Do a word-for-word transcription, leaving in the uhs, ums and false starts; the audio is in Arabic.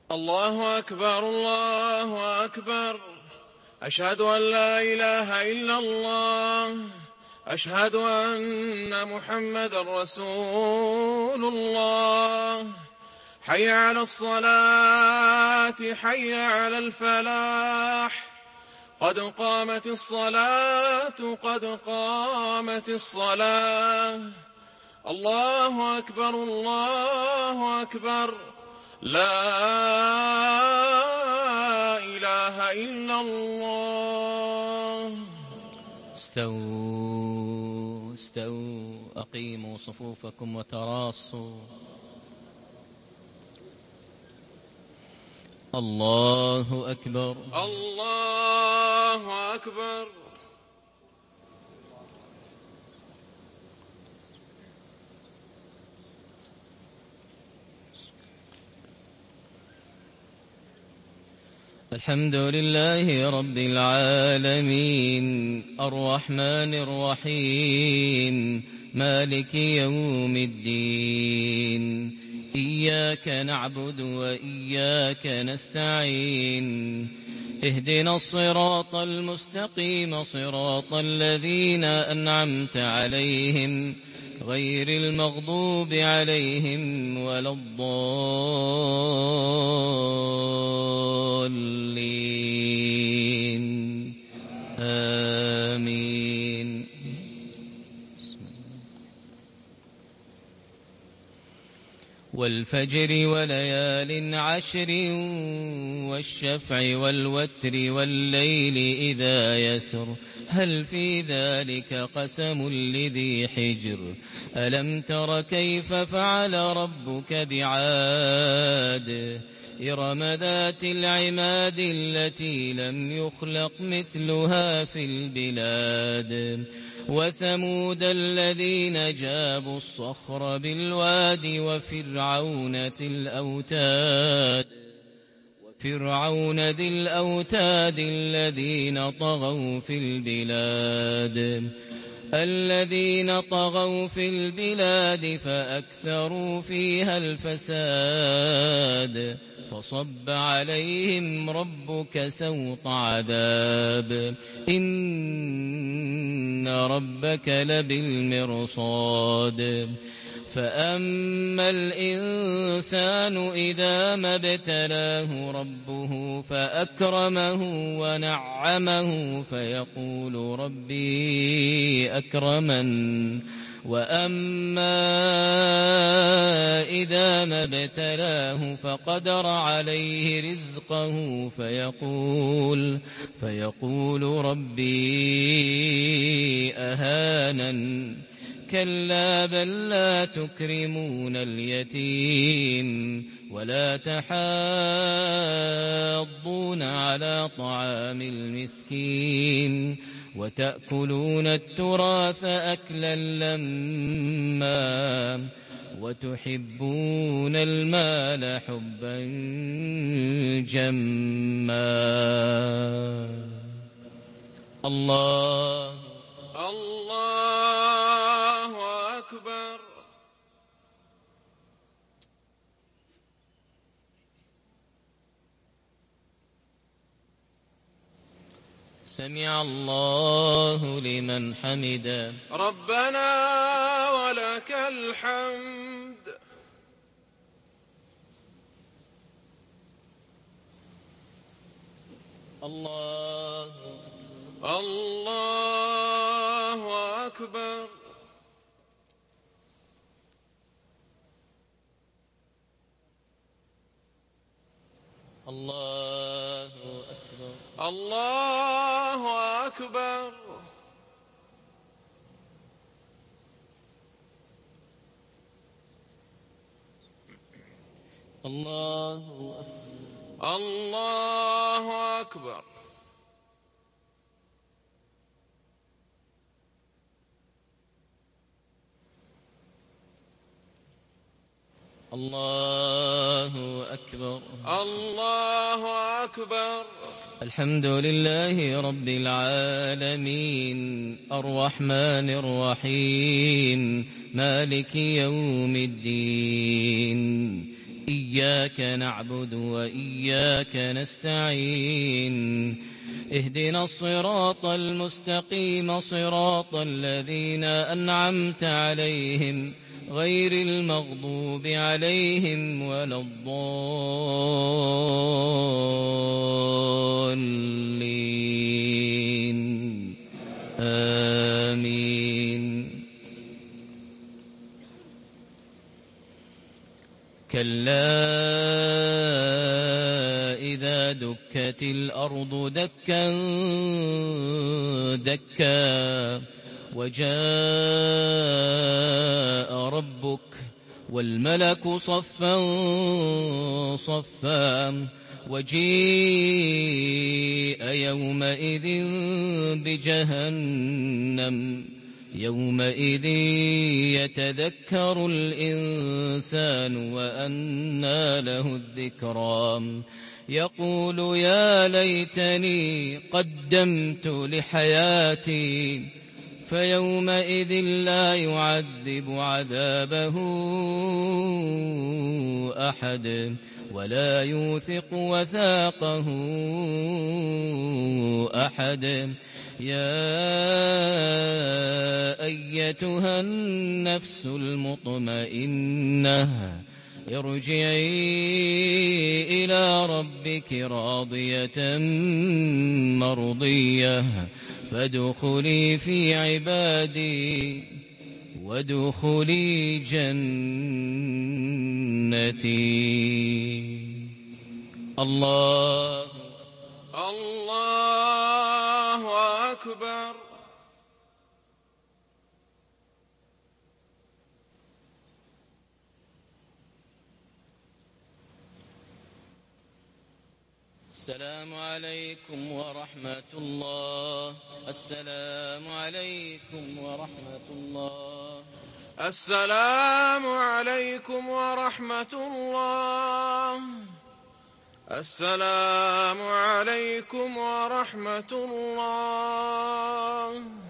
الله أكبر الله أكبر. أشهد أن لا إله إلا الله. أشهد أن محمدا رسول الله. حي على الصلاة حي على الفلاح. قد قامت الصلاة قد قامت الصلاة. الله أكبر الله أكبر. لا إله إلا الله. استووا استووا أقيموا صفوفكم وتراصوا. الله أكبر الله أكبر. الحمد لله رب العالمين الرحمن الرحيم مالك يوم الدين. إياك نعبد وإياك نستعين. اهدنا الصراط المستقيم صراط الذين أنعمت عليهم غير المغضوب عليهم ولا الضالين. آمين. والفجر وليال عشر والشفع والوتر والليل إذا يسر هل في ذلك قسم لذي حجر. ألم تر كيف فعل ربك بعاد إرم ذات العماد التي لم يخلق مثلها في البلاد. وثمود الذين جابوا الصخر بالواد وفرعون ذي الأوتاد وفرعون ذي الأوتاد الذين طغوا في البلاد الذين طغوا في البلاد فأكثروا فيها الفساد. فصب عليهم ربك سوط عذاب إن ربك لبالمرصاد. فأما الإنسان إذا ما ابتلاه ربه فأكرمه ونعمه فيقول ربي أكرمن. وأما إذا ما ابتلاه فقدر عليه رزقه فيقول فيقول ربي أهانن. كلا بل لا تكرمون اليتيم ولا تحاضون على طعام المسكين وتأكلون التراث أكلا لما وتحبون المال حبا جما. الله الله أكبر. سمع الله لمن حمده. ربنا ولك الحمد. الله الله أكبر. الله أكبر. الله أكبر. الله أكبر. الله أكبر. الله أكبر. الله أكبر. الحمد لله رب العالمين الرحمن الرحيم مالك يوم الدين. إياك نعبد وإياك نستعين اهدنا الصراط المستقيم صراط الذين أنعمت عليهم غير المغضوب عليهم ولا الضالين آمين. كلا إذا دكت الأرض دكا دكا وجاء ربك والملك صفا صفا وجيء يومئذ بجهنم يومئذ يتذكر الإنسان وأنى له الذكرى يقول يا ليتني قدمت لحياتي فيومئذ لا يعذب عذابه أحد ولا يوثق وثاقه أحد. يا أيتها النفس المطمئنة ارجعي إلى ربك راضية مرضية فادخلي في عبادي وادخلي جنتي. الله الله أكبر. السلام عليكم ورحمة الله. السلام عليكم ورحمة الله. السلام عليكم ورحمة الله. السلام عليكم ورحمة الله.